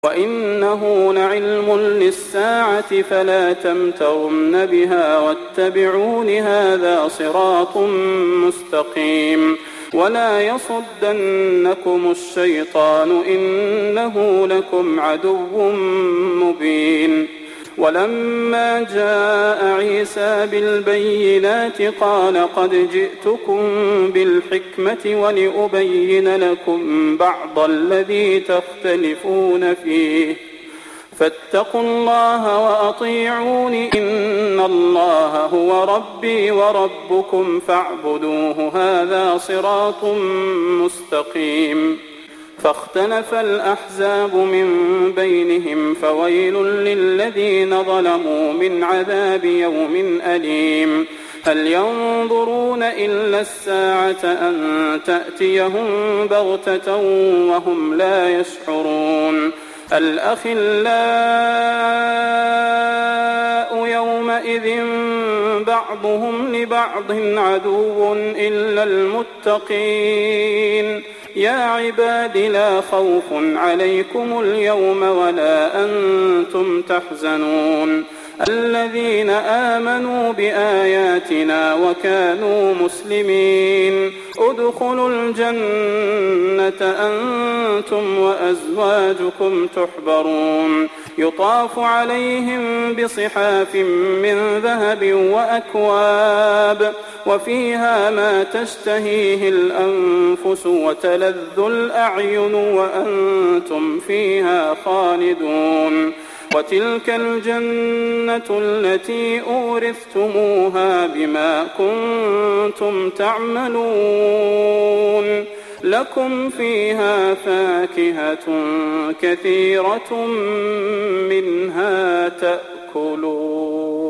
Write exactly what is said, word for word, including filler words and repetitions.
وإنه لعلم للساعة فلا تمترن بها واتبعون هذا صراط مستقيم ولا يصدنكم الشيطان إنه لكم عدو مبين. ولما جاء عيسى بالبينات قال قد جئتكم بالحكمة ولأبين لكم بعض الذي تختلفون فيه فاتقوا الله وأطيعون إن الله هو ربي وربكم فاعبدوه هذا صراط مستقيم. فاختلف الأحزاب من بينهم فويل للذين ظلموا من عذاب يوم أليم. هل ينظرون إلا الساعة أن تأتيهم بغتة وهم لا يشعرون. الأخلاء يومئذ بعضهم لبعض عدو إلا المتقين. يا عباد لا خوف عليكم اليوم ولا أنتم تحزنون الذين آمنوا بآياتنا وكانوا مسلمين ادخلوا الجنة أنتم وأزواجكم تحبرون يطاف عليهم بصحاف من ذهب وأكواب وفيها ما تشتهيه الأنفس وتلذ الأعين وأنتم فيها خالدون. وتلك الجنة التي أورثتموها بما كنتم تعملون لكم فيها فاكهة كثيرة منها تأكلون.